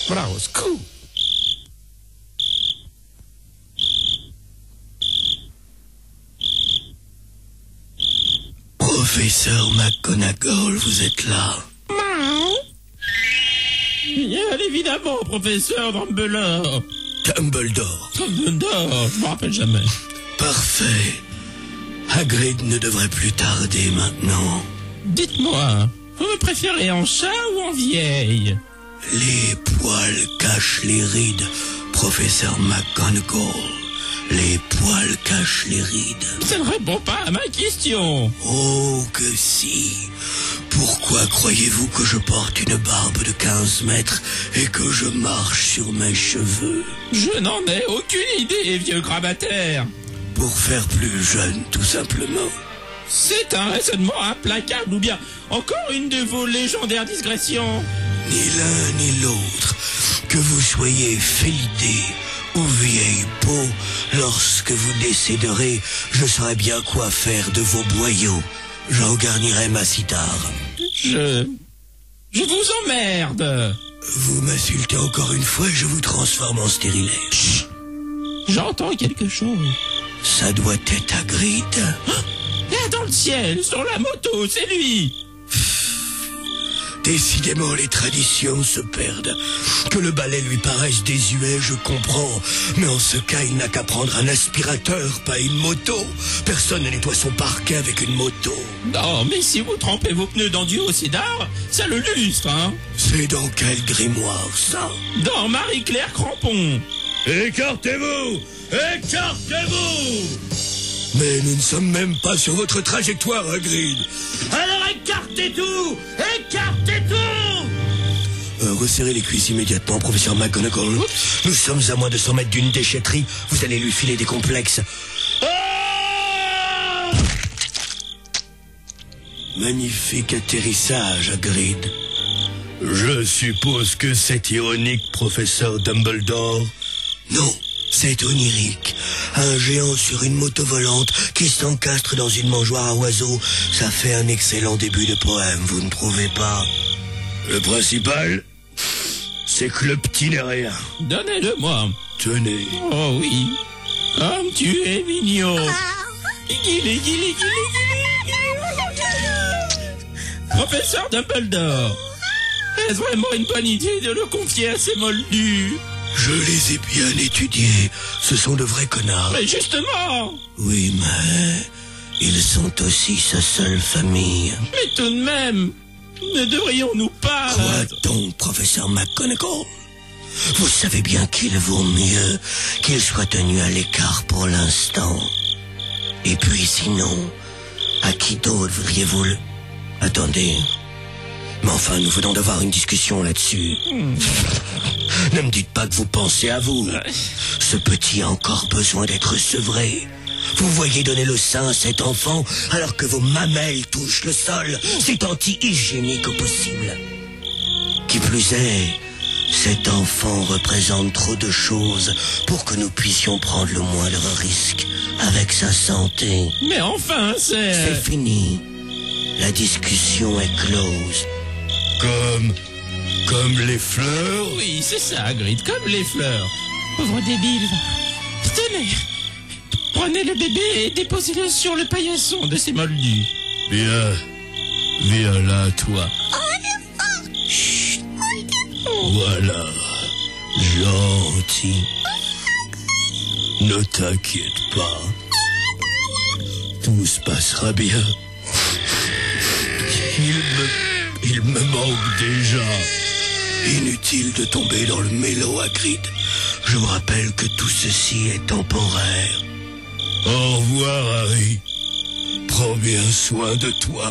Bravo, Scoop. Professeur McGonagall, vous êtes là? Bien évidemment, professeur Dumbledore. Dumbledore. Dumbledore, je me rappelle jamais. Parfait. Hagrid ne devrait plus tarder maintenant. Dites-moi, vous me préférez en chat ou en vieille? Les poils cachent les rides, professeur McGonagall. Les poils cachent les rides. Ça ne répond pas à ma question. Oh que si. Pourquoi croyez-vous que je porte une barbe de 15 mètres et que je marche sur mes cheveux? Je n'en ai aucune idée, vieux grabataire. Pour faire plus jeune, tout simplement. C'est un raisonnement implacable ou bien encore une de vos légendaires digressions? Ni l'un ni l'autre. Que vous soyez félidé ou vieille peau, lorsque vous décéderez, je saurai bien quoi faire de vos boyaux. J'en garnirai ma cithare. Je vous emmerde. Vous m'insultez encore une fois et je vous transforme en stérilet. Chut. J'entends quelque chose. Ça doit être Hagrid. Là dans le ciel, sur la moto, c'est lui. Décidément, les traditions se perdent. Que le balai lui paraisse désuet, je comprends. Mais en ce cas, il n'a qu'à prendre un aspirateur, pas une moto. Personne ne nettoie son parquet avec une moto. Non, mais si vous trempez vos pneus dans du haut cédar, ça le lustre, hein. C'est dans quel grimoire, ça? Dans Marie-Claire Crampon. Écartez-vous! Écartez-vous! Mais nous ne sommes même pas sur votre trajectoire, Hagrid. Alors écartez tout! Écartez tout! Resserrez les cuisses immédiatement, professeur McGonagall. Nous sommes à moins de 100 mètres d'une déchetterie. Vous allez lui filer des complexes. Oh! Magnifique atterrissage, Hagrid. Je suppose que c'est ironique, professeur Dumbledore. Non, c'est onirique. Un géant sur une moto volante qui s'encastre dans une mangeoire à oiseaux, ça fait un excellent début de poème, vous ne trouvez pas? Le principal, c'est que le petit n'est rien. Donnez-le-moi. Tenez. Oh oui, comme tu es mignon. Guili, guili, guili, guili. Professeur Dumbledore, est-ce vraiment une bonne idée de le confier à ces moldus? Je les ai bien étudiés. Ce sont de vrais connards. Mais justement. Oui, mais ils sont aussi sa seule famille. Mais tout de même, ne devrions-nous pas... Quoi donc, professeur McGonagall? Vous savez bien qu'il vaut mieux qu'il soit tenu à l'écart pour l'instant. Et puis sinon, à qui d'autre voudriez-vous le... Attendez... Mais enfin, nous venons d'avoir une discussion là-dessus. Ne me dites pas que vous pensez à vous. Ce petit a encore besoin d'être sevré. Vous voyez donner le sein à cet enfant alors que vos mamelles touchent le sol. C'est anti-hygiénique au possible. Qui plus est, cet enfant représente trop de choses pour que nous puissions prendre le moindre risque avec sa santé. Mais enfin, C'est fini. La discussion est close. Comme les fleurs? Oui, c'est ça, Hagrid, comme les fleurs. Pauvre débile. Tenez, prenez le bébé et déposez-le sur le paillasson de ces moldus. Viens là, toi. Chut. Voilà. Gentil. Ne t'inquiète pas. Tout se passera bien. Il me manque déjà. Inutile de tomber dans le mélo, Hagrid. Je vous rappelle que tout ceci est temporaire. Au revoir, Harry. Prends bien soin de toi.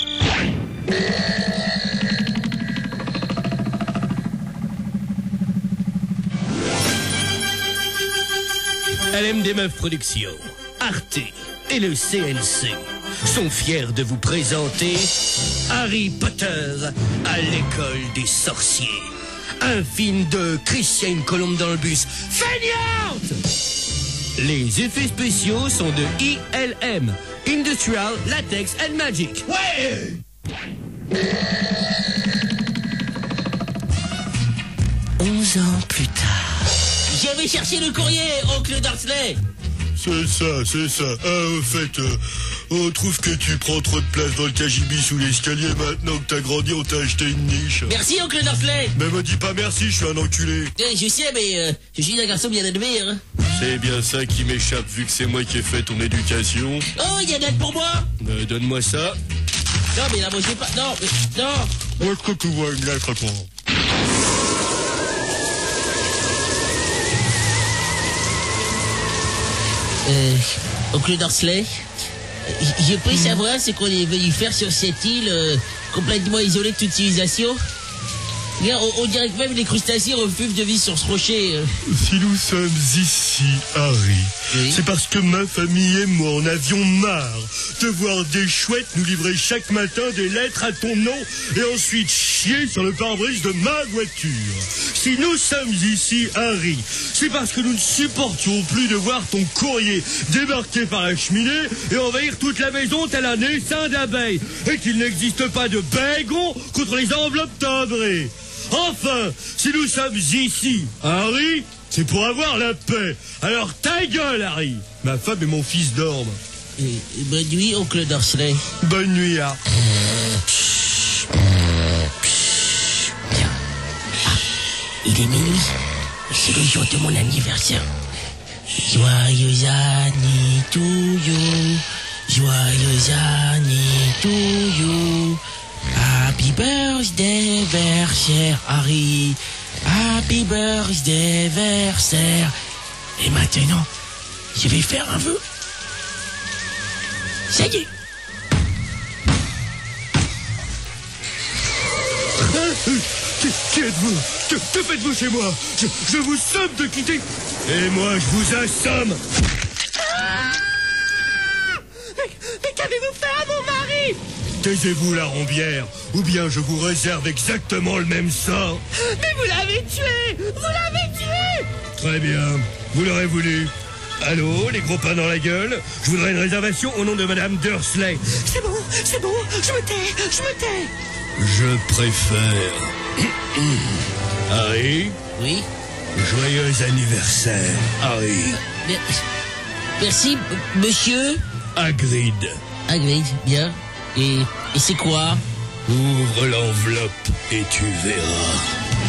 LMD Meuf Productions, Arte et le CNC sont fiers de vous présenter Harry Potter à l'école des sorciers. Un film de Christiane Colombe dans le bus. Feignante! Les effets spéciaux sont de ILM, Industrial Latex and Magic. Ouais! 11 ans plus tard. J'avais cherché le courrier, oncle Dursley. C'est ça. Ah, au fait, on trouve que tu prends trop de place dans le cagibi sous l'escalier. Maintenant que t'as grandi, on t'a acheté une niche. Merci, oncle Dursley. Mais me dis pas merci, je suis un enculé. Je sais, mais je suis un garçon bien élevé, hein. C'est bien ça qui m'échappe, vu que c'est moi qui ai fait ton éducation. Oh, il y a d'aide pour moi. Donne-moi ça. Non, mais là, moi, j'ai pas... Non, mais... Non. Où est-ce que tu vois une lettre, toi? Oncle Dursley, je peux savoir ce qu'on est venu faire sur cette île complètement isolée de toute civilisation? Regarde, on dirait que même les crustacés refusent de vivre sur ce rocher. Si nous sommes ici, Harry, oui, c'est parce que ma famille et moi en avions marre de voir des chouettes nous livrer chaque matin des lettres à ton nom et ensuite chier sur le pare-brise de ma voiture. Si nous sommes ici, Harry, c'est parce que nous ne supportions plus de voir ton courrier débarquer par la cheminée et envahir toute la maison tel un essaim d'abeilles, et qu'il n'existe pas de bégon contre les enveloppes timbrées. Enfin, si nous sommes ici, Harry, c'est pour avoir la paix. Alors ta gueule, Harry. Ma femme et mon fils dorment. Bonne nuit, oncle Dursley. Bonne nuit, Harry. Il est minuit. C'est le jour de mon anniversaire. Joyeux anniversaire to you. Joyeux anniversaire to you. Happy birthday, versaire, Harry. Happy birthday, versaire. Et maintenant, je vais faire un vœu. Ça y est. Qui êtes-vous? Que faites-vous chez moi? Je vous somme de quitter. Et moi, je vous assomme. Mais qu'avez-vous fait à mon mari? Taisez-vous, la rombière, ou bien je vous réserve exactement le même sort. Mais vous l'avez tué! Vous l'avez tué! Très bien, vous l'aurez voulu. Allô, les gros pains dans la gueule? Je voudrais une réservation au nom de Madame Dursley. C'est bon, je me tais. Je préfère... Harry? Oui? Joyeux anniversaire, Harry. Merci, monsieur. Hagrid. Hagrid, bien. Et c'est quoi? Ouvre l'enveloppe et tu verras.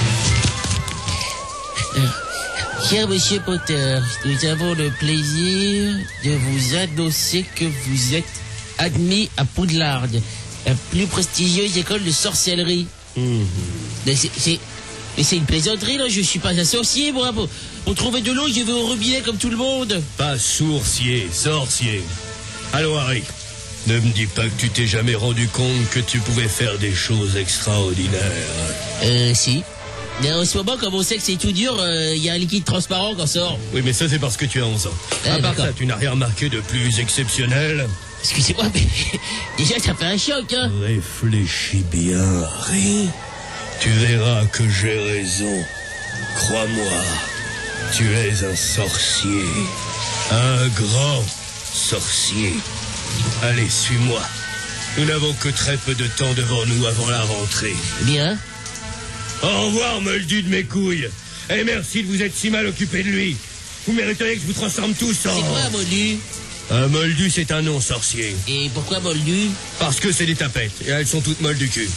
Cher monsieur Potter, nous avons le plaisir de vous annoncer que vous êtes admis à Poudlard, la plus prestigieuse école de sorcellerie. Mais c'est une plaisanterie, là. Je suis pas un sorcier, moi. Pour trouver de l'eau, je vais au robinet comme tout le monde. Pas sourcier, sorcier. Allô, Harry. Ne me dis pas que tu t'es jamais rendu compte que tu pouvais faire des choses extraordinaires. Si. Mais en ce moment, comme on sait que c'est tout dur, il y a un liquide transparent qui en sort. Oui, mais ça, c'est parce que tu as 11 ans. À part ça, tu n'as rien remarqué de plus exceptionnel? Excusez-moi, mais déjà, ça fait un choc, hein. Réfléchis bien, Harry. Tu verras que j'ai raison. Crois-moi, tu es un sorcier. Un grand sorcier. Allez, suis-moi. Nous n'avons que très peu de temps devant nous avant la rentrée. Bien. Au revoir, moldu de mes couilles. Et merci de vous être si mal occupé de lui. Vous mériteriez que je vous transforme tous en... C'est quoi un moldu? Un moldu, c'est un nom sorcier. Et pourquoi moldu? Parce que c'est des tapettes, et elles sont toutes molles du cul.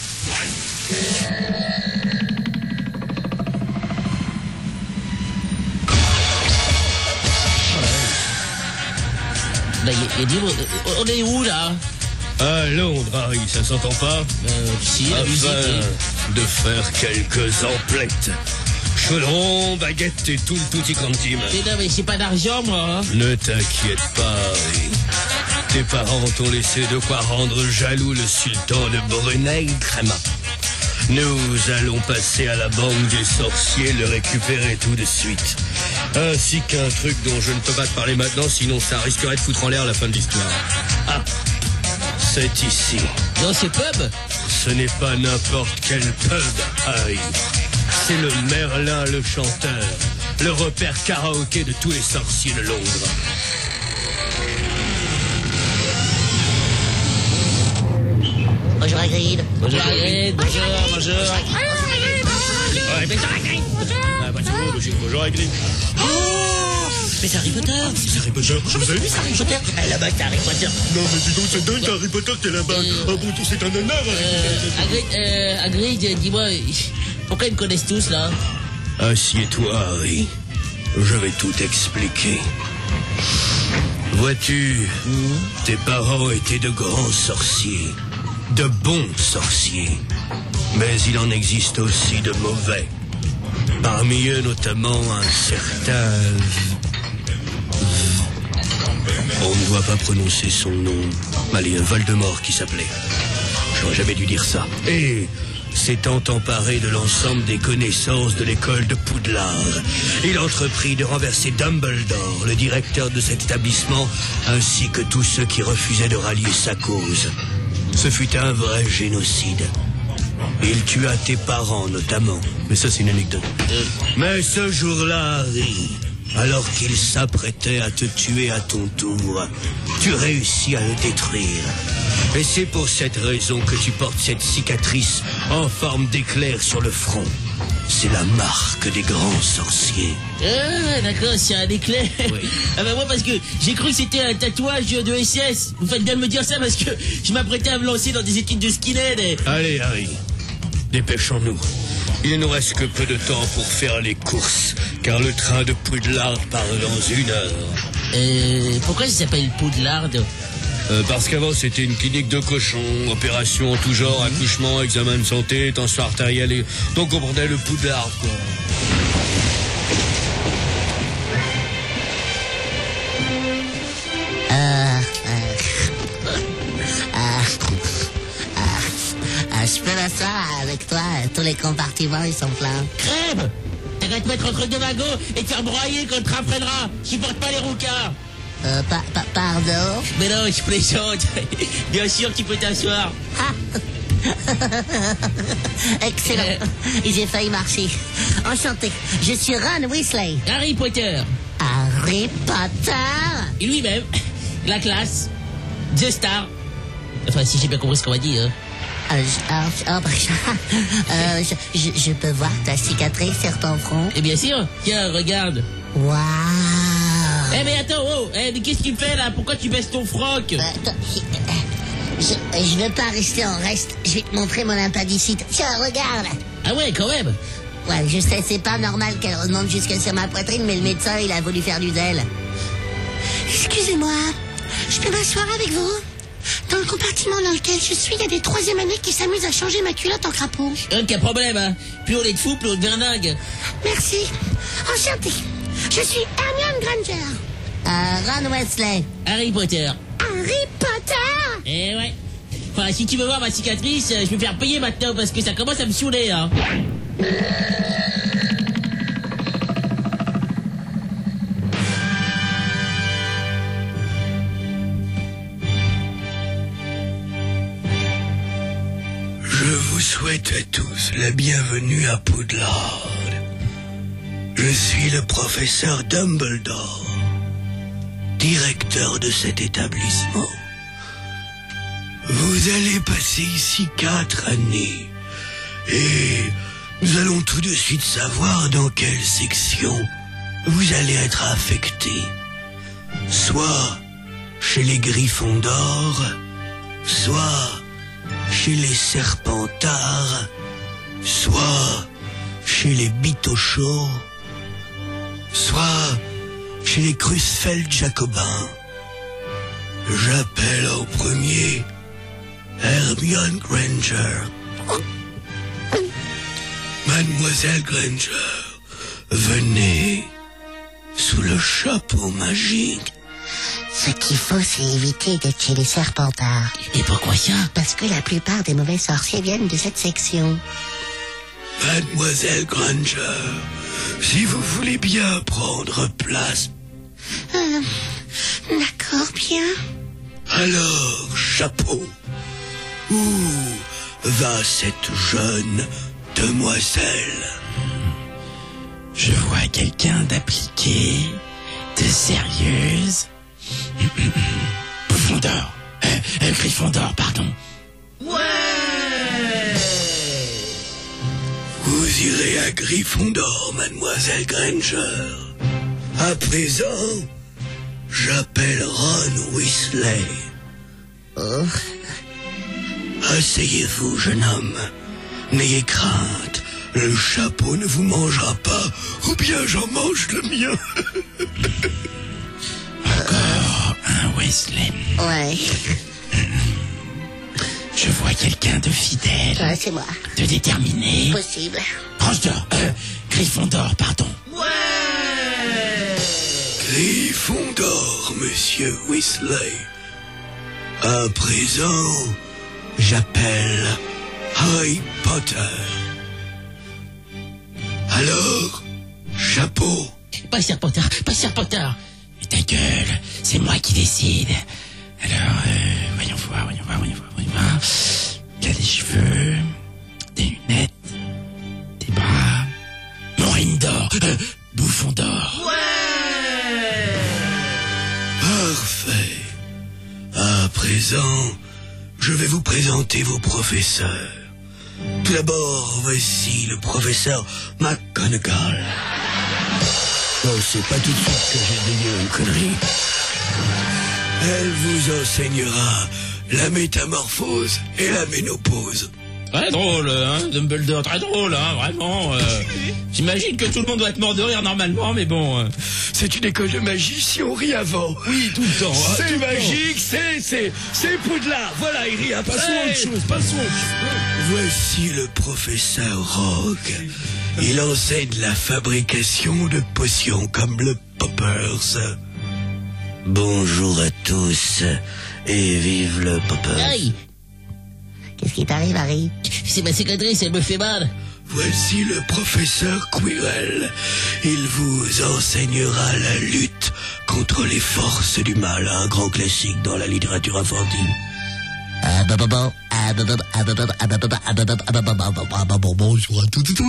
Bah, on est où, là? À Londres, Harry, ça s'entend pas? Si, la musique. De faire quelques emplettes. Chaudron, baguette et tout le tutti quanti. Mais non, mais j'ai pas d'argent, moi. Hein. Ne t'inquiète pas, Harry. Tes parents t'ont laissé de quoi rendre jaloux le sultan de Brunei Crema. Nous allons passer à la banque des sorciers, le récupérer tout de suite. Ainsi qu'un truc dont je ne peux pas te parler maintenant, sinon ça risquerait de foutre en l'air la fin de l'histoire. Ah, c'est ici. Dans ce pub? Ce n'est pas n'importe quel pub, Harry. C'est le Merlin le chanteur, le repère karaoké de tous les sorciers de Londres. Bonjour Hagrid. Bonjour Hagrid. Bonjour. Bonjour. Ouais, mais Hagrid. Bonjour Hagrid. Mais c'est Harry Potter. C'est Harry Potter. Vous avez vu ça, Harry Potter. Là-bas, c'est Harry Potter. Non, mais dis donc, c'est dingue, Harry Potter, t'es là-bas. Ah bon, c'est un honneur, Hagrid, dis-moi, pourquoi ils me connaissent tous, là? Assieds-toi, Harry. Je vais tout expliquer. Vois-tu, tes parents étaient de grands sorciers, de bons sorciers. Mais il en existe aussi de mauvais. Parmi eux, notamment, un certain... On ne doit pas prononcer son nom. Allez, un Voldemort qui s'appelait. J'aurais jamais dû dire ça. Et... s'étant emparé de l'ensemble des connaissances de l'école de Poudlard, il entreprit de renverser Dumbledore, le directeur de cet établissement, ainsi que tous ceux qui refusaient de rallier sa cause. Ce fut un vrai génocide. Il tua tes parents, notamment. Mais ça, c'est une anecdote. Mais ce jour-là, Harry, alors qu'il s'apprêtait à te tuer à ton tour, tu réussis à le détruire. Et c'est pour cette raison que tu portes cette cicatrice en forme d'éclair sur le front. C'est la marque des grands sorciers. Ah, d'accord, c'est un éclair. Oui. Ah bah moi, parce que j'ai cru que c'était un tatouage de SS. Vous faites bien de me dire ça parce que je m'apprêtais à me lancer dans des études de skinhead. Allez, Harry, dépêchons-nous. Il ne nous reste que peu de temps pour faire les courses, car le train de Poudlard part dans 1 heure. Pourquoi ça s'appelle Poudlard? Parce qu'avant c'était une clinique de cochons, opérations en tout genre, accouchement, examen de santé, tension artérielle et... Donc on prenait le Poudlard, quoi. Je peux m'asseoir avec toi, tous les compartiments ils sont pleins. Crève! T'as qu'à te mettre entre 2 wagons et te faire broyer quand le train freinera. Je supporte pas les roucards. Pardon? Mais non, je plaisante. Bien sûr, tu peux t'asseoir. Excellent. J'ai failli marcher. Enchanté. Je suis Ron Weasley. Harry Potter. Harry Potter? Et lui-même. La classe. The Star. Enfin, si j'ai bien compris ce qu'on m'a dit, hein. Je peux voir ta cicatrice sur ton front? Et bien sûr. Tiens, regarde. Waouh! Eh mais attends, mais qu'est-ce que tu fais là? Pourquoi tu baisses ton froc? Je veux pas rester en reste. Je vais te montrer mon appendicite. Tiens, regarde. Ah ouais, quand même. Ouais, je sais, c'est pas normal qu'elle remonte jusque sur ma poitrine, mais le médecin, il a voulu faire du zèle. Excusez-moi, je peux m'asseoir avec vous? Dans le compartiment dans lequel je suis, il y a des 3e années qui s'amusent à changer ma culotte en crapaud. Aucun problème, hein. Plus on est de fous, plus on devient dingue. Merci. Enchanté. Je suis Hermione Granger. Ron Weasley. Harry Potter. Harry Potter? Eh ouais. Enfin, si tu veux voir ma cicatrice, je vais me faire payer maintenant parce que ça commence à me saouler, hein. Je vous souhaite à tous la bienvenue à Poudlard. Je suis le professeur Dumbledore, directeur de cet établissement. Vous allez passer ici 4 années et nous allons tout de suite savoir dans quelle section vous allez être affecté. Soit chez les Gryffondors, soit chez les Serpentards, soit chez les Bitochos, soit chez les Creutzfeldt jacobins. J'appelle en premier Hermione Granger. Mademoiselle Granger, venez sous le chapeau magique. Ce qu'il faut, c'est éviter d'être chez les Serpentards. Et pourquoi ça? Parce que la plupart des mauvais sorciers viennent de cette section. Mademoiselle Granger, si vous voulez bien prendre place. D'accord, bien. Alors, chapeau, où va cette jeune demoiselle? Je vois quelqu'un d'appliqué, de sérieuse. Gryffondor. Gryffondor, pardon. Vous irez à Gryffondor, mademoiselle Granger. À présent, j'appelle Ron Weasley. Oh. Asseyez-vous, jeune homme. N'ayez crainte, le chapeau ne vous mangera pas, ou bien j'en mange le mien. Encore un Weasley. Ouais. Je vois quelqu'un de fidèle, Ouais, c'est moi. de déterminé. Possible. Gryffondor, Gryffondor, pardon. Gryffondor, monsieur Weasley. À présent, j'appelle Harry Potter. Alors, chapeau. Pas Serpentard, pas Serpentard. Et ta gueule, c'est moi qui décide. Alors, voyons voir. Il a des cheveux, des lunettes, des bras, Mourine d'or, bouffon d'or. Parfait. À présent, je vais vous présenter vos professeurs. Tout d'abord, voici le professeur McGonagall. Non, c'est pas tout de suite que j'ai dit une connerie. Elle vous enseignera la métamorphose et la ménopause. Très drôle, hein, Dumbledore, très drôle, hein, vraiment. J'imagine que tout le monde doit être mort de rire normalement, mais bon. C'est une école de magie si on rit avant. Oui, tout le temps. Hein, C'est magique, c'est Poudlard. Voilà, il rit après. Passons à autre chose, passons à autre chose. Voici le professeur Rogue. Il enseigne la fabrication de potions comme le Poppers. Bonjour à tous et vive le Poppers. Aïe, Qu'est-ce qui t'arrive, Harry? c'est ma cicatrice, elle me fait mal. Voici le professeur Quirrell. Il vous enseignera la lutte contre les forces du mal, un grand classique dans la littérature infantile. Bonjour à tous.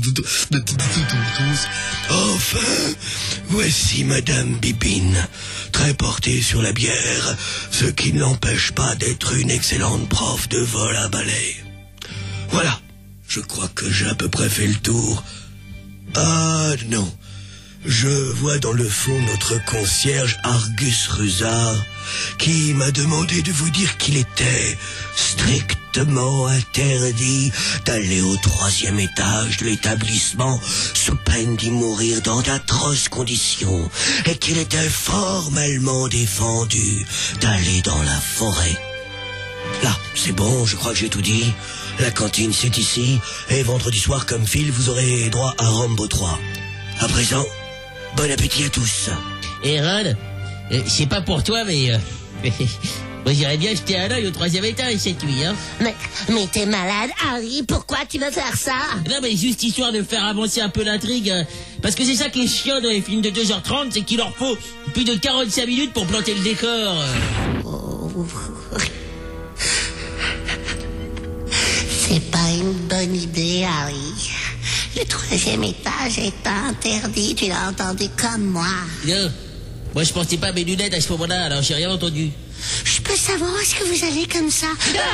Enfin, voici Madame Bibine, très portée sur la bière, ce qui ne l'empêche pas d'être une excellente prof de vol à balai. Voilà, je crois que j'ai à peu près fait le tour. Ah non, je vois dans le fond notre concierge Argus Rusard qui m'a demandé de vous dire qu'il était strictement interdit d'aller au 3e étage de l'établissement sous peine d'y mourir dans d'atroces conditions et qu'il était formellement défendu d'aller dans la forêt. Là, c'est bon, je crois que j'ai tout dit. La cantine, c'est ici. Et vendredi soir, comme Phil, vous aurez droit à Rambo 3. À présent, bon appétit à tous. Et Ron, c'est pas pour toi, mais... moi, j'irais bien jeter un œil au 3e étage cette nuit, hein. Mais t'es malade, Harry. Pourquoi tu veux faire ça? Non, mais juste histoire de faire avancer un peu l'intrigue. Parce que c'est ça qui est chiant dans les films de 2h30, c'est qu'il leur faut plus de 45 minutes pour planter le décor. C'est pas une bonne idée, Harry. Le 3e étage est interdit, tu l'as entendu comme moi. Non, moi je portais pas mes lunettes à ce moment-là, alors j'ai rien entendu. Je peux savoir où est-ce que vous allez comme ça?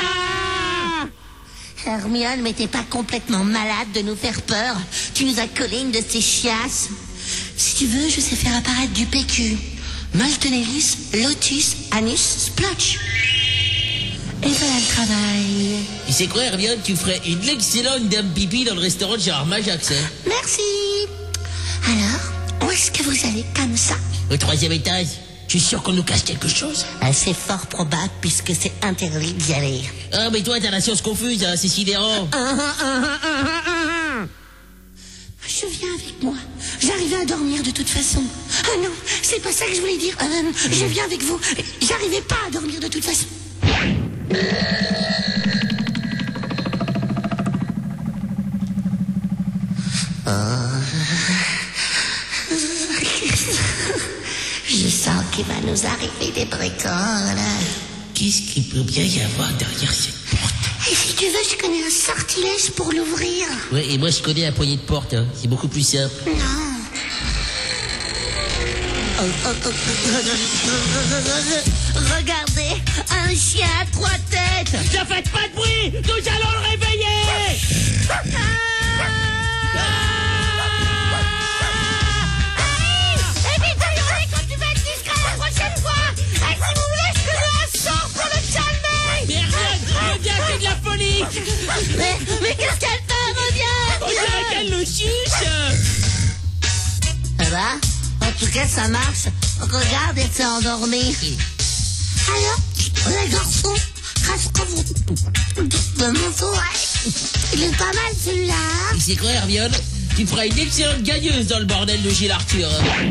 Hermione, mais t'es pas complètement malade de nous faire peur. Tu nous as collé une de ces chiasses. Si tu veux, je sais faire apparaître du PQ. Molteneris, Lotus, Anus, Splotch. Et voilà le travail. Tu sais quoi, Hermione, tu ferais une excellente dame pipi dans le restaurant de Gérard Majax, hein. Merci. Alors, où est-ce que vous allez comme ça? Au 3e étage. Je suis sûr qu'on nous cache quelque chose. C'est fort probable puisque c'est interdit d'y aller. Ah, mais toi, t'as la science confuse, hein, c'est sidérant. Je viens avec moi. J'arrivais à dormir de toute façon. Ah non, c'est pas ça que je voulais dire. Je viens avec vous. J'arrivais pas à dormir de toute façon. Je sens qu'il va nous arriver des bricoles. Qu'est-ce qu'il peut bien y avoir derrière cette porte? Et si tu veux, je connais un sortilège pour l'ouvrir. Ouais, et moi je connais la poignée de porte, hein. C'est beaucoup plus simple. Non. Regardez, un chien à 3 têtes. Ne faites pas de bruit, nous allons le réveiller. Évite de hurler quand tu vas être discret la prochaine fois. Et si vous voulez, je connais un sort pour le calmer. Mais reviens, c'est de la folie. Mais qu'est-ce qu'elle fait, reviens. On dirait qu'elle le suce. Ça va? En tout cas, ça marche. Regarde, elle s'est endormie. Alors, les garçons, rassurez-vous. De mon souhait. Il est pas mal, celui-là. Et c'est quoi, Hermione? Tu feras une excellente gagneuse dans le bordel de Gilles Arthur.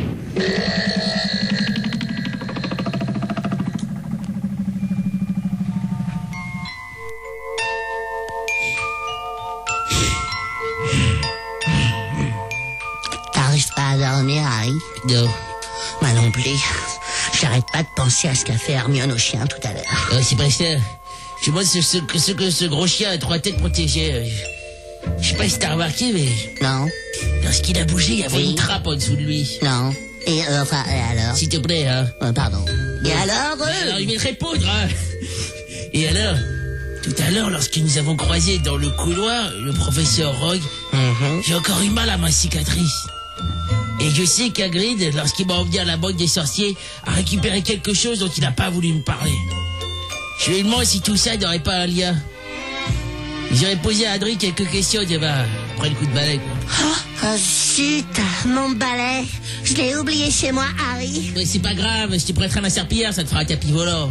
T'arrives pas à dormir, Harry? Non. Moi non plus. J'arrête pas de penser à ce qu'a fait Hermione au chien tout à l'heure. C'est pas ça. Je vois ce que ce gros chien a 3 têtes protégées. Je sais pas si t'as remarqué, mais Non, lorsqu'il a bougé, il y avait Oui. une trappe en dessous de lui. non. Et enfin, et alors? S'il te plaît, hein. Pardon. Et alors, Alors, il va te répondre, hein. Et alors, tout à l'heure, lorsque nous avons croisé dans le couloir le professeur Rogue, j'ai encore eu mal à ma cicatrice. Et je sais qu'Hagrid, lorsqu'il m'a emmené à la banque des sorciers, a récupéré quelque chose dont il n'a pas voulu me parler. Je lui ai demandé si tout ça n'aurait pas un lien. J'aurais posé à Adrien quelques questions, et après le coup de balai, quoi. Oh, zut, mon balai. Je l'ai oublié chez moi, Harry. Mais c'est pas grave, je te prêterai ma serpillière, ça te fera un tapis volant.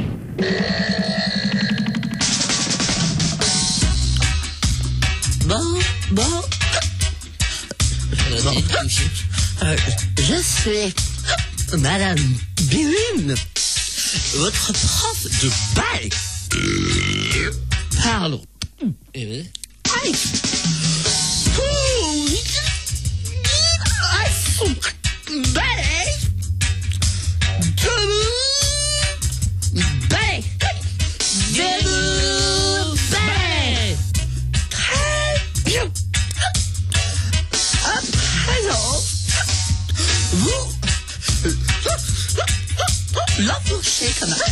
Bon. Je suis Madame Billune, votre prof de ballet. Parlons. Eh ben. Aïe. Ballet. Ballet. Debout, balai. Très bien. À présent, vous l'embauchez comme un.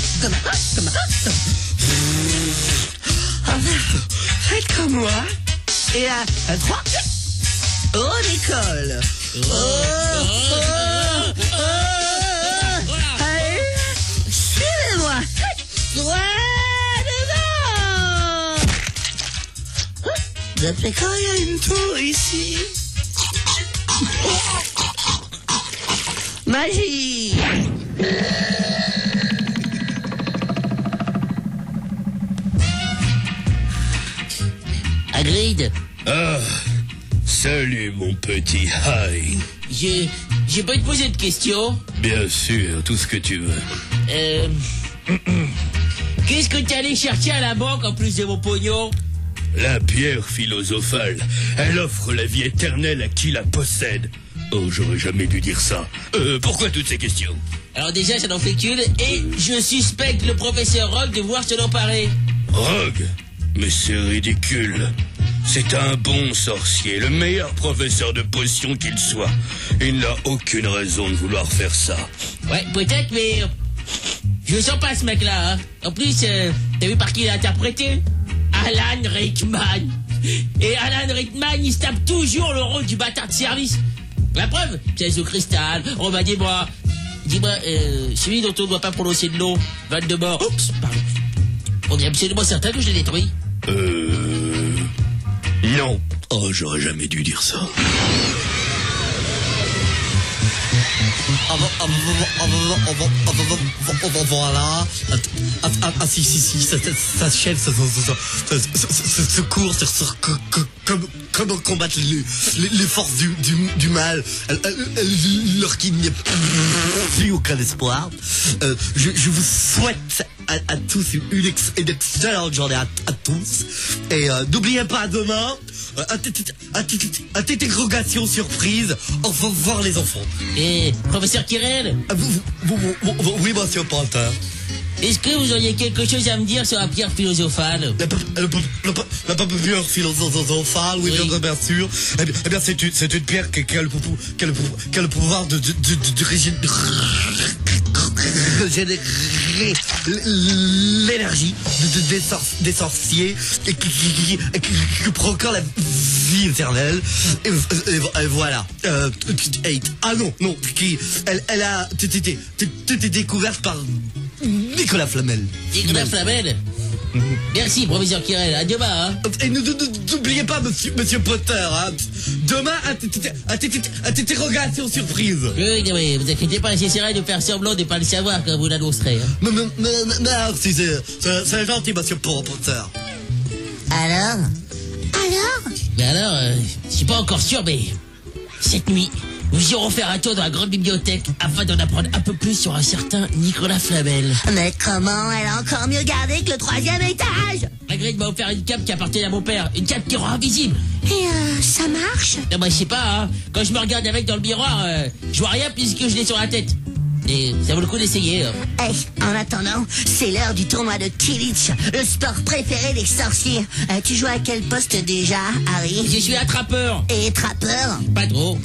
Faites comme moi. Et à 3, au l'école. Allez, suivez-moi. Depuis quand il y a une tour ici? Magie! Hagrid, Ah, salut mon petit Harry. j'ai pas te poser de questions. Bien sûr, tout ce que tu veux. Qu'est-ce que t'es allé chercher à la banque en plus de mon pognon? La pierre philosophale, elle offre la vie éternelle à qui la possède. Oh, j'aurais jamais dû dire ça. Pourquoi toutes ces questions? Alors déjà, ça n'en fait qu'une, et je suspecte le professeur Rogue de vouloir se l'emparer. Rogue? Mais c'est ridicule. C'est un bon sorcier, le meilleur professeur de potions qu'il soit. Il n'a aucune raison de vouloir faire ça. Ouais, peut-être, mais je sens pas ce mec-là, hein. En plus, t'as vu par qui il est interprété? Alan Rickman. Et Alan Rickman, il se tape toujours le rôle du bâtard de service. La preuve, pièce de cristal, Romain, dis-moi, celui dont on ne doit pas prononcer de nom, Voldemort. Oups, pardon. On est absolument certain que je l'ai détruit. Non. Oh, j'aurais jamais dû dire ça. Voilà. Si, ça s'achève ce cours sur comment combattre les forces du mal, leur qu'il n'y a plus aucun espoir. Je vous souhaite à tous une excellente journée à tous. Et n'oubliez pas demain, interrogation surprise. Au revoir les enfants. Et professeur Quirrell, Oui, monsieur Pantin. est-ce que vous auriez quelque chose à me dire sur la pierre philosophale? La pierre philosophale, oui, Oui. bien sûr. Eh bien, c'est une pierre qui a le pouvoir de régénérer l'énergie des sorciers et qui procure la vie éternelle. Et voilà. Ah non, elle a été découverte par Nicolas Flamel. Nicolas Flamel. Merci, professeur Kirel. À demain, hein. Et n'oubliez pas, monsieur Potter, hein. Demain, à t'interrogation surprise. Oui, vous inquiétez pas, j'essaierai de faire semblant de ne pas le savoir quand vous l'annoncerez. Hein. Merci, c'est gentil, monsieur Potter. Alors, je suis pas encore sûr, mais cette nuit, nous irons faire un tour dans la grande bibliothèque afin d'en apprendre un peu plus sur un certain Nicolas Flamel. mais comment elle a encore mieux gardé que le 3e étage? Hagrid m'a offert une cape qui appartenait à mon père, une cape qui rend invisible. Et ça marche? Je sais pas, hein. Quand je me regarde avec dans le miroir, je vois rien puisque je l'ai sur la tête. Et ça vaut le coup d'essayer. Hein. En attendant, c'est l'heure du tournoi de Quidditch, le sport préféré des sorciers. Tu joues à quel poste déjà, Harry? Je suis attrapeur. Et trappeur? Pas trop.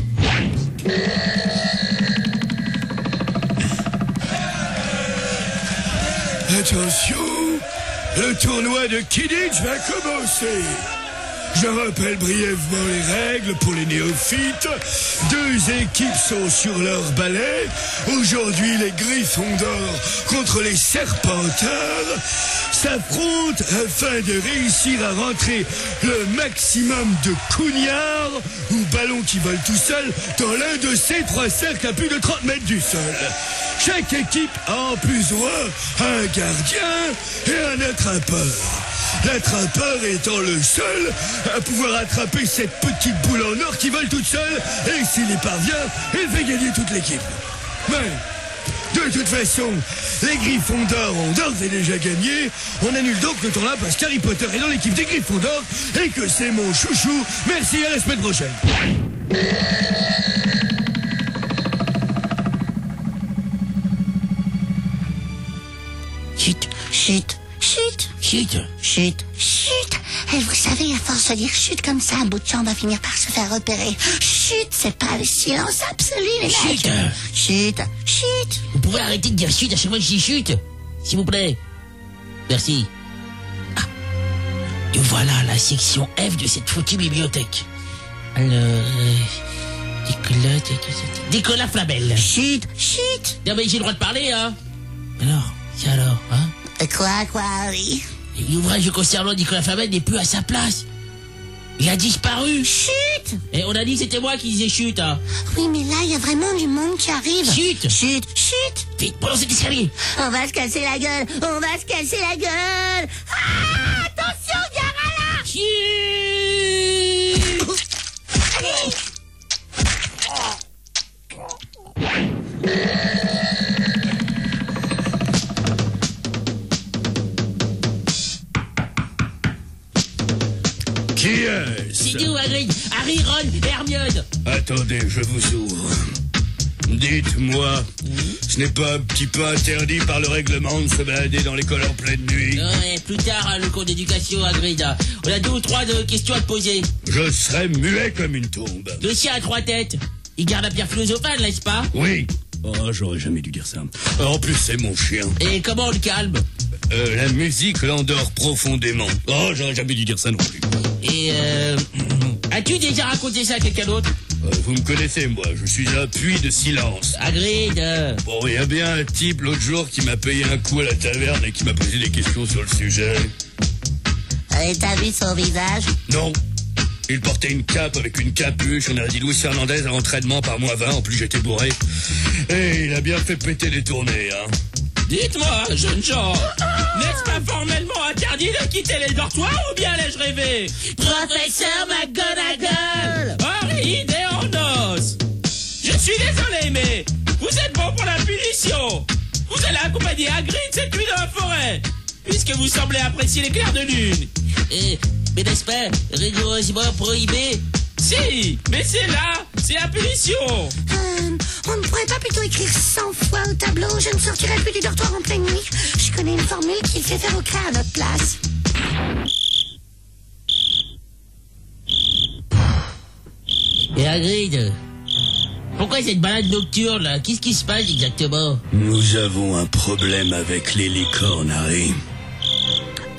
Attention, le tournoi de Quidditch va commencer. Je rappelle brièvement les règles pour les néophytes. 2 équipes sont sur leur balai. Aujourd'hui, les Gryffondors contre les Serpentards s'affrontent afin de réussir à rentrer le maximum de cougnards ou ballons qui volent tout seuls dans l'un de ces 3 cercles à plus de 30 mètres du sol. Chaque équipe a en plus droit un gardien et un attrapeur. L'attrapeur étant le seul à pouvoir attraper cette petite boule en or qui vole toute seule, et s'il y parvient, il fait gagner toute l'équipe. Mais, de toute façon, les Gryffondors ont d'ores et déjà gagné. On annule donc le tournoi parce qu'Harry Potter est dans l'équipe des Gryffondors et que c'est mon chouchou. Merci, à la semaine prochaine. Chut. Et vous savez, à force de dire chut comme ça, un bout de champ va finir par se faire repérer. Chut, c'est pas le silence absolu, les mecs. Chut. Vous pouvez arrêter de dire chut à chaque fois que je dis chut, s'il vous plaît. Merci. Ah. Et voilà la section F de cette foutue bibliothèque. Alors, Nicolas Flamel. Chut. Non mais j'ai le droit de parler, hein. Alors, hein. Quoi, Harry? L'ouvrage concernant Nicolas Flamel n'est plus à sa place. Il a disparu. Chut. Et on a dit que c'était moi qui disais chut, hein. Oui, mais là, il y a vraiment du monde qui arrive. Chut. Vite, prenons cet escalier. On va se casser la gueule. Ah, attention, Gara là. Chut. Qui est-ce? C'est nous, Hagrid, Harry, Ron et Hermione. Attendez, je vous ouvre. Dites-moi, ce n'est pas un petit peu interdit par le règlement de se balader dans l'école en pleine nuit? Non, et plus tard, hein, le cours d'éducation, Hagrid. On a 2 ou 3 questions à te poser. Je serai muet comme une tombe. Le chien à 3 têtes. Il garde la pierre philosophale, n'est-ce pas? Oui. Oh, j'aurais jamais dû dire ça. En plus, c'est mon chien. Et comment on le calme? La musique l'endort profondément. Oh, j'aurais jamais dû dire ça non plus. Et as-tu déjà raconté ça à quelqu'un d'autre? Vous me connaissez, moi, je suis un puits de silence. Hagrid. Bon, il y a bien un type l'autre jour qui m'a payé un coup à la taverne et qui m'a posé des questions sur le sujet. Et t'as vu son visage? Non. Il portait une cape avec une capuche, on a dit Louis Fernandez à l'entraînement par -20, en plus j'étais bourré. Et il a bien fait péter les tournées, hein. Dites-moi, jeunes gens, n'est-ce pas formellement interdit de quitter les dortoirs ou bien l'ai-je rêvé? Professeur McGonagall. Harry Deornos. Je suis désolé, mais vous êtes bon pour la punition. Vous allez accompagner Hagrid cette nuit dans la forêt, puisque vous semblez apprécier les clairs de lune. Mais n'est-ce pas rigoureusement prohibé? Si, mais c'est la punition. On ne pourrait pas plutôt écrire 100 fois au tableau « Je ne sortirai plus du dortoir en pleine nuit ». Je connais une formule qui le fait faire au craint à notre place. Et Hagrid, pourquoi cette balade nocturne là? Qu'est-ce qui se passe exactement? Nous avons un problème avec les licornes, Harry.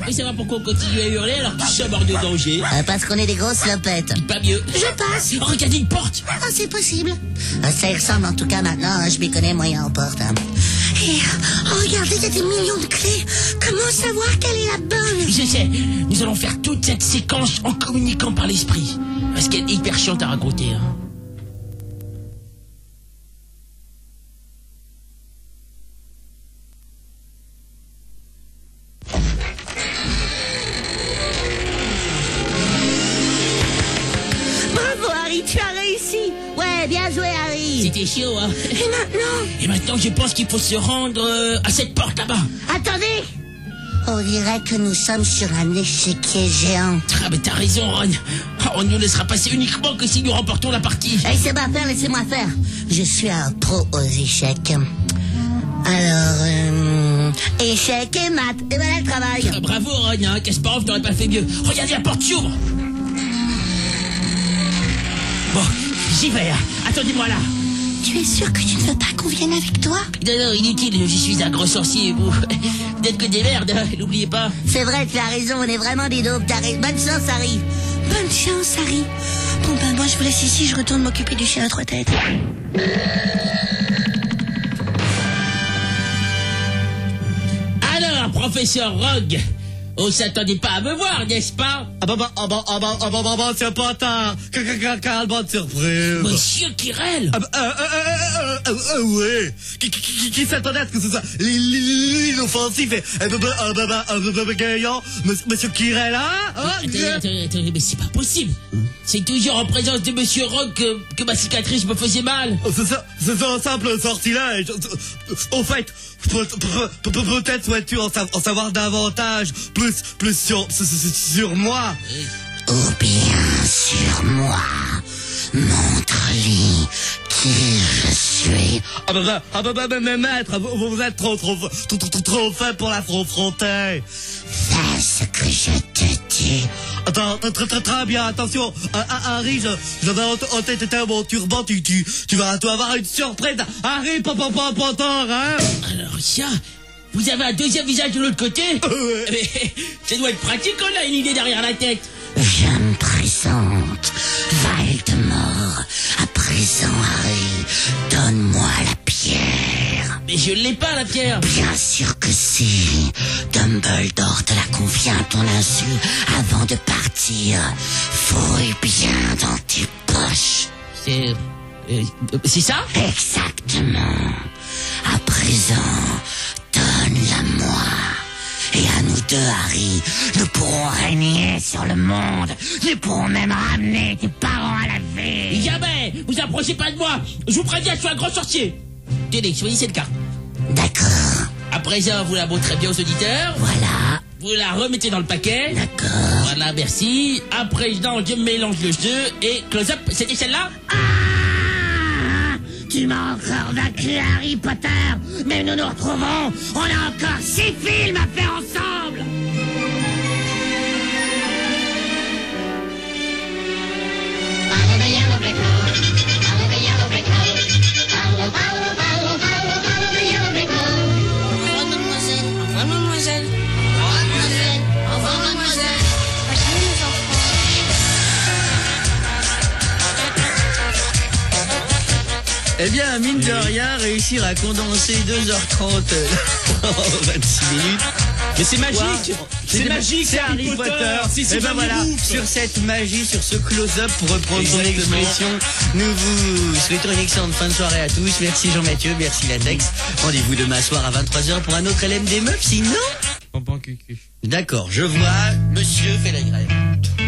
peux savoir pourquoi on continue à hurler alors que tout ça bord de danger. Parce qu'on est des grosses lopettes. Pas mieux. Je passe. Oh, regardez une porte. Ah, c'est possible. Ça y ressemble en tout cas maintenant, je m'y connais moyen en porte. Et regardez, il y a des millions de clés. Comment savoir quelle est la bonne? Je sais, nous allons faire toute cette séquence en communiquant par l'esprit. Parce qu'elle est hyper chiante à raconter. Hein. Bravo Harry, tu as réussi. Ouais, bien joué Harry. C'était chaud, hein. Et Et maintenant, je pense qu'il faut se rendre à cette porte là-bas. attendez. On dirait que nous sommes sur un échiquier géant. Ah, mais t'as raison, Ron. On ne nous laissera passer uniquement que si nous remportons la partie. C'est pas faire, laissez-moi faire. Je suis un pro aux échecs. Alors, échec et maths. Et voilà le travail. Ah, bravo, Ron, hein. Kasparov n'aurait pas fait mieux. Regardez, la porte s'ouvre. Bon, j'y vais. Hein. Attendez-moi là. Tu es sûr que tu ne veux pas qu'on vienne avec toi? Non, inutile, je suis un gros sorcier, vous. Vous n'êtes que des merdes, hein, n'oubliez pas. C'est vrai, tu as raison, on est vraiment des daubes. Bonne chance, Harry. Bonne chance, Harry. Bon, ben, moi, je vous laisse ici, je retourne m'occuper du chien à 3 têtes. Alors, professeur Rogue, on s'attendait pas à me voir, n'est-ce pas? C'est pas tard. Quelle bonne surprise. Monsieur Kirel. Ouais. Qui s'attendait à ce que ce soit l'inoffensif et gagnant, monsieur Kirel, hein? Attendez, mais c'est pas possible. C'est toujours en présence de Monsieur Rogue que ma cicatrice me faisait mal. C'est un simple sortilège. Au fait, peut-être souhaites-tu en savoir davantage, plus sur moi. Ou bien sur moi. Montre-lui qui je suis. Mais maître, vous êtes trop fait pour l'affronter. Fais ce que je te dis. Attends, très bien, attention, Harry, j'avais en tête mon turban, tu vas avoir une surprise. Harry, pas hein? Alors ça, vous avez un deuxième visage de l'autre côté? Mais ça doit être pratique quand on a une idée derrière la tête. Je me présente, Voldemort. À présent, Harry, donne-moi la pierre. Mais je l'ai pas, la pierre. Bien sûr que si. Dumbledore te la confie à ton insu avant de partir. Fouille bien dans tes poches. C'est ça? Exactement. À présent, donne-la-moi. Et à nous deux, Harry, nous pourrons régner sur le monde. Nous pourrons même ramener tes parents à la vie. Jamais. Vous approchez pas de moi. Je vous préviens, je suis un grand sorcier. Tenez, choisissez le carte. D'accord. À présent, vous la montrez bien aux auditeurs. Voilà. Vous la remettez dans le paquet. D'accord. Voilà, merci. À présent, je mélange le jeu et close-up. C'était celle-là? Tu m'as encore vaincu, Harry Potter. Mais nous nous retrouvons. On a encore 6 films à faire ensemble. Eh bien, mine de rien, réussir à condenser 2h30 en 26 minutes. Mais c'est magique. Wow. C'est magique, c'est Harry Potter. C'est Et ben voilà, sur cette magie, sur ce close-up, pour reprendre son expression, nous vous souhaitons une excellente fin de soirée à tous. Merci Jean-Mathieu, merci Latex. Rendez-vous demain soir à 23h pour un autre LM des meufs, sinon... Pampan cucu. D'accord, je vois, monsieur fait la grève.